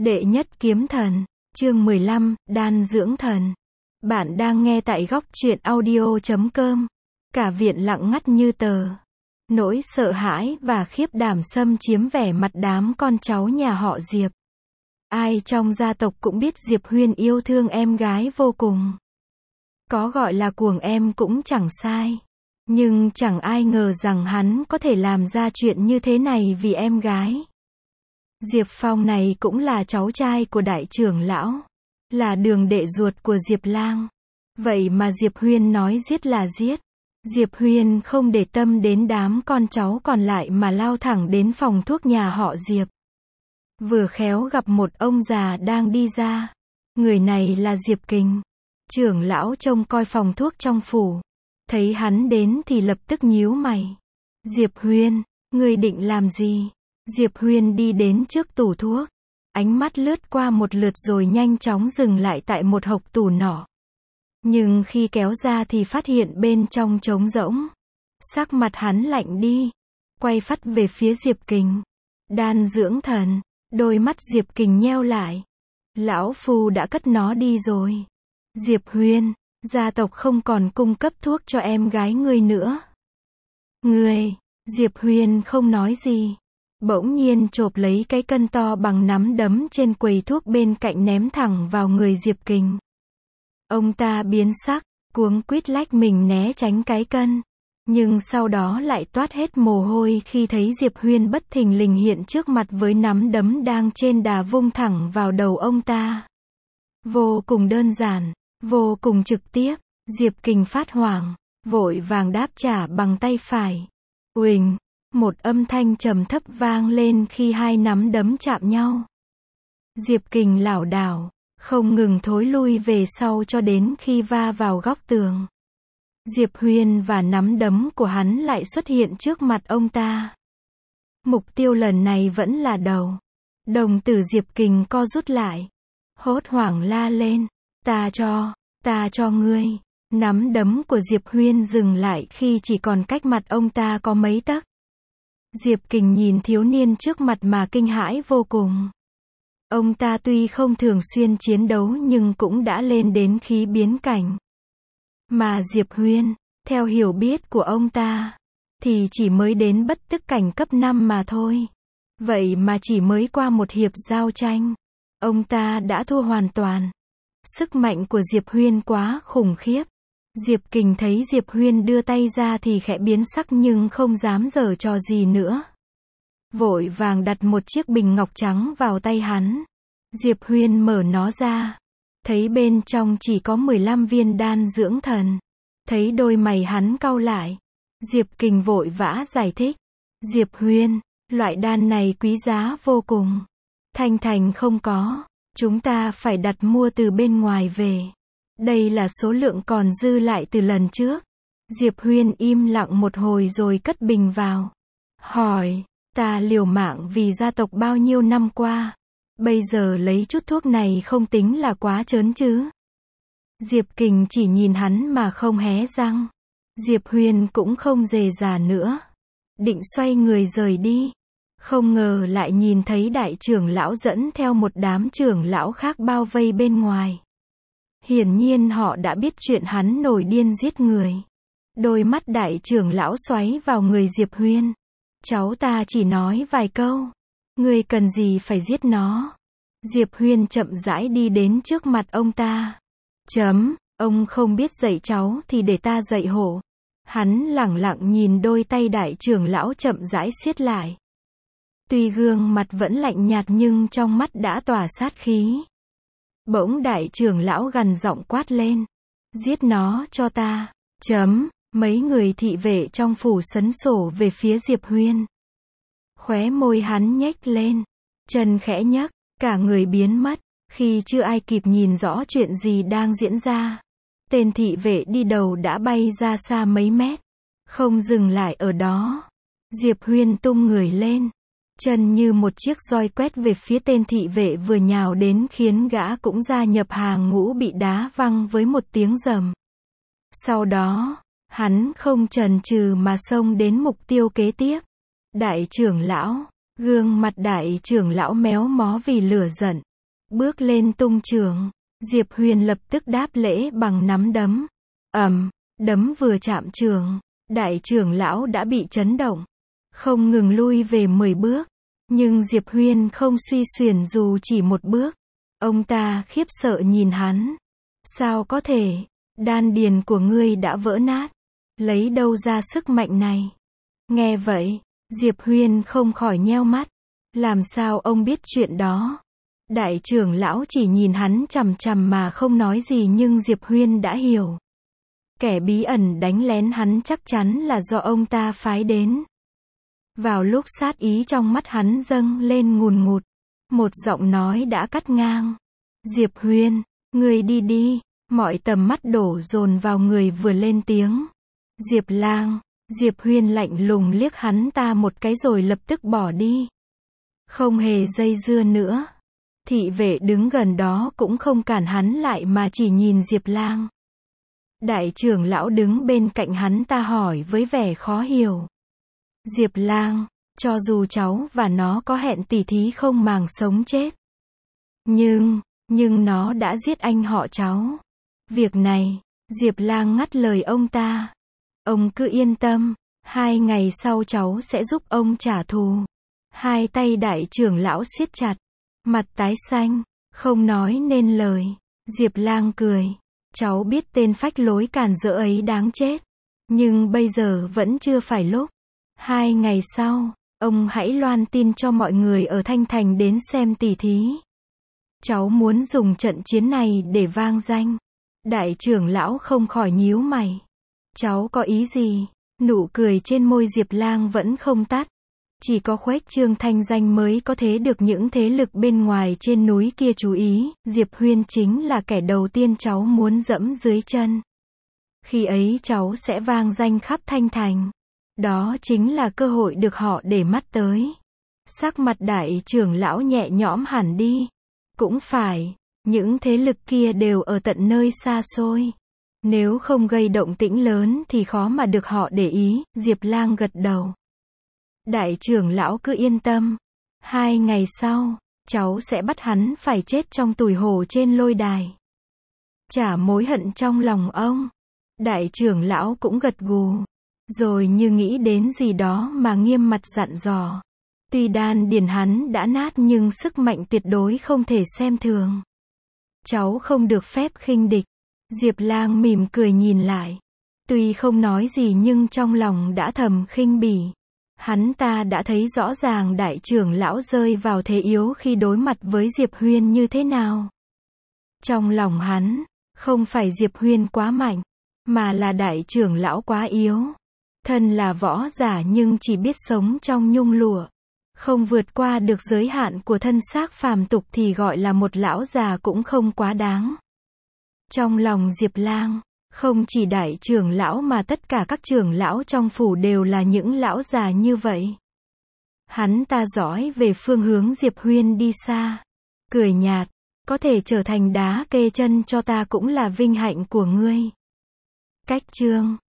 Đệ nhất kiếm thần, chương 15, đan dưỡng thần. Bạn đang nghe tại góc truyện audio.com. Cả viện lặng ngắt như tờ. Nỗi sợ hãi và khiếp đảm xâm chiếm vẻ mặt đám con cháu nhà họ Diệp. Ai trong gia tộc cũng biết Diệp Huyên yêu thương em gái vô cùng. Có gọi là cuồng em cũng chẳng sai. Nhưng chẳng ai ngờ rằng hắn có thể làm ra chuyện như thế này vì em gái. Diệp Phong này cũng là cháu trai của đại trưởng lão, là đường đệ ruột của Diệp Lang. Vậy mà Diệp Huyên nói giết là giết. Diệp Huyên không để tâm đến đám con cháu còn lại mà lao thẳng đến phòng thuốc nhà họ Diệp. Vừa khéo gặp một ông già đang đi ra. Người này là Diệp Kình, trưởng lão trông coi phòng thuốc trong phủ. Thấy hắn đến thì lập tức nhíu mày. Diệp Huyên, ngươi định làm gì? Diệp Huyên đi đến trước tủ thuốc. Ánh mắt lướt qua một lượt rồi nhanh chóng dừng lại tại một hộc tủ nỏ. Nhưng khi kéo ra thì phát hiện bên trong trống rỗng. Sắc mặt hắn lạnh đi. Quay phắt về phía Diệp Kình. Đan dưỡng thần. Đôi mắt Diệp Kình nheo lại. Lão phu đã cất nó đi rồi. Diệp Huyên, gia tộc không còn cung cấp thuốc cho em gái ngươi nữa. Ngươi, Diệp Huyên không nói gì. Bỗng nhiên chộp lấy cái cân to bằng nắm đấm trên quầy thuốc bên cạnh ném thẳng vào người Diệp Kình. Ông ta biến sắc, cuống quýt lách mình né tránh cái cân. Nhưng sau đó lại toát hết mồ hôi khi thấy Diệp Huyên bất thình lình hiện trước mặt với nắm đấm đang trên đà vung thẳng vào đầu ông ta. Vô cùng đơn giản, vô cùng trực tiếp. Diệp Kình phát hoảng, vội vàng đáp trả bằng tay phải. Uỳnh! Một âm thanh trầm thấp vang lên khi hai nắm đấm chạm nhau. Diệp Kình lảo đảo, không ngừng thối lui về sau cho đến khi va vào góc tường. Diệp Huyên và nắm đấm của hắn lại xuất hiện trước mặt ông ta. Mục tiêu lần này vẫn là đầu. Đồng tử Diệp Kình co rút lại. Hốt hoảng la lên. Ta cho ngươi. Nắm đấm của Diệp Huyên dừng lại khi chỉ còn cách mặt ông ta có mấy tấc. Diệp Kình nhìn thiếu niên trước mặt mà kinh hãi vô cùng. Ông ta tuy không thường xuyên chiến đấu nhưng cũng đã lên đến khí biến cảnh. Mà Diệp Huyên, theo hiểu biết của ông ta, thì chỉ mới đến bất tức cảnh cấp 5 mà thôi. Vậy mà chỉ mới qua một hiệp giao tranh, ông ta đã thua hoàn toàn. Sức mạnh của Diệp Huyên quá khủng khiếp. Diệp Kình thấy Diệp Huyên đưa tay ra thì khẽ biến sắc nhưng không dám giở trò gì nữa. Vội vàng đặt một chiếc bình ngọc trắng vào tay hắn. Diệp Huyên mở nó ra. Thấy bên trong chỉ có 15 viên đan dưỡng thần. Thấy đôi mày hắn cau lại. Diệp Kình vội vã giải thích. Diệp Huyên, loại đan này quý giá vô cùng. Thanh thành không có. Chúng ta phải đặt mua từ bên ngoài về. Đây là số lượng còn dư lại từ lần trước. Diệp Huyên im lặng một hồi rồi cất bình vào. Hỏi, ta liều mạng vì gia tộc bao nhiêu năm qua. Bây giờ lấy chút thuốc này không tính là quá trớn chứ. Diệp Kình chỉ nhìn hắn mà không hé răng. Diệp Huyên cũng không dè dà nữa. Định xoay người rời đi. Không ngờ lại nhìn thấy đại trưởng lão dẫn theo một đám trưởng lão khác bao vây bên ngoài. Hiển nhiên họ đã biết chuyện hắn nổi điên giết người. Đôi mắt đại trưởng lão xoáy vào người Diệp Huyên. Cháu ta chỉ nói vài câu. Ngươi cần gì phải giết nó? Diệp Huyên chậm rãi đi đến trước mặt ông ta. Ông không biết dạy cháu thì để ta dạy hộ. Hắn lẳng lặng nhìn đôi tay đại trưởng lão chậm rãi siết lại. Tuy gương mặt vẫn lạnh nhạt nhưng trong mắt đã tỏa sát khí. Bỗng đại trưởng lão gằn giọng quát lên. Giết nó cho ta. Mấy người thị vệ trong phủ sấn sổ về phía Diệp Huyên. Khóe môi hắn nhếch lên. Chân khẽ nhấc, cả người biến mất. Khi chưa ai kịp nhìn rõ chuyện gì đang diễn ra. Tên thị vệ đi đầu đã bay ra xa mấy mét. Không dừng lại ở đó. Diệp Huyên tung người lên. Chân như một chiếc roi quét về phía tên thị vệ vừa nhào đến khiến gã cũng gia nhập hàng ngũ bị đá văng với một tiếng rầm. Sau đó, hắn không chần chừ mà xông đến mục tiêu kế tiếp. Đại trưởng lão, gương mặt đại trưởng lão méo mó vì lửa giận. bước lên tung chưởng. Diệp Huyền lập tức đáp lễ bằng nắm đấm. Đấm vừa chạm chưởng, đại trưởng lão đã bị chấn động, không ngừng lui về 10 bước. Nhưng Diệp Huyền không suy xuyển dù chỉ một bước. Ông ta khiếp sợ nhìn hắn. Sao có thể? Đan điền của ngươi đã vỡ nát. Lấy đâu ra sức mạnh này? Nghe vậy, Diệp Huyền không khỏi nheo mắt. Làm sao ông biết chuyện đó? Đại trưởng lão chỉ nhìn hắn chằm chằm mà không nói gì, nhưng Diệp Huyền đã hiểu. Kẻ bí ẩn đánh lén hắn chắc chắn là do ông ta phái đến. Vào lúc sát ý trong mắt hắn dâng lên ngùn ngụt, một giọng nói đã cắt ngang. Diệp Huyền, người đi đi. Mọi tầm mắt đổ dồn vào người vừa lên tiếng. Diệp Lang. Diệp Huyền lạnh lùng liếc hắn ta một cái rồi lập tức bỏ đi. Không hề dây dưa nữa. Thị vệ đứng gần đó cũng không cản hắn lại mà chỉ nhìn Diệp Lang. Đại trưởng lão đứng bên cạnh hắn ta hỏi với vẻ khó hiểu. Diệp Lang, cho dù cháu và nó có hẹn tỉ thí không màng sống chết. Nhưng nó đã giết anh họ cháu. Việc này, Diệp Lang ngắt lời ông ta. Ông cứ yên tâm, 2 ngày sau cháu sẽ giúp ông trả thù. Hai tay đại trưởng lão siết chặt, mặt tái xanh, không nói nên lời. Diệp Lang cười. Cháu biết tên phách lối càn rỡ ấy đáng chết. Nhưng bây giờ vẫn chưa phải lúc. 2 ngày sau, ông hãy loan tin cho mọi người ở Thanh Thành đến xem tỉ thí. Cháu muốn dùng trận chiến này để vang danh. Đại trưởng lão không khỏi nhíu mày. Cháu có ý gì? Nụ cười trên môi Diệp Lang vẫn không tắt. Chỉ có khuếch trương thanh danh mới có thể được những thế lực bên ngoài trên núi kia chú ý. Diệp Huyền chính là kẻ đầu tiên cháu muốn dẫm dưới chân. Khi ấy cháu sẽ vang danh khắp Thanh Thành. Đó chính là cơ hội được họ để mắt tới. Sắc mặt đại trưởng lão nhẹ nhõm hẳn đi. Cũng phải, những thế lực kia đều ở tận nơi xa xôi. Nếu không gây động tĩnh lớn thì khó mà được họ để ý. Diệp Lang gật đầu. Đại trưởng lão cứ yên tâm. 2 ngày sau, cháu sẽ bắt hắn phải chết trong tủi hổ trên lôi đài. Trả mối hận trong lòng ông. Đại trưởng lão cũng gật gù. Rồi như nghĩ đến gì đó mà nghiêm mặt dặn dò. Tuy đan điền hắn đã nát nhưng sức mạnh tuyệt đối không thể xem thường. Cháu không được phép khinh địch. Diệp Lang mỉm cười nhìn lại. Tuy không nói gì nhưng trong lòng đã thầm khinh bỉ. Hắn ta đã thấy rõ ràng đại trưởng lão rơi vào thế yếu khi đối mặt với Diệp Huyền như thế nào. Trong lòng hắn, không phải Diệp Huyền quá mạnh, mà là đại trưởng lão quá yếu. Thân là võ giả nhưng chỉ biết sống trong nhung lụa, không vượt qua được giới hạn của thân xác phàm tục thì gọi là một lão già cũng không quá đáng. Trong lòng Diệp Lang, không chỉ đại trưởng lão mà tất cả các trưởng lão trong phủ đều là những lão già như vậy. Hắn ta dõi về phương hướng Diệp Huyền đi xa, cười nhạt, có thể trở thành đá kê chân cho ta cũng là vinh hạnh của ngươi. Cách chương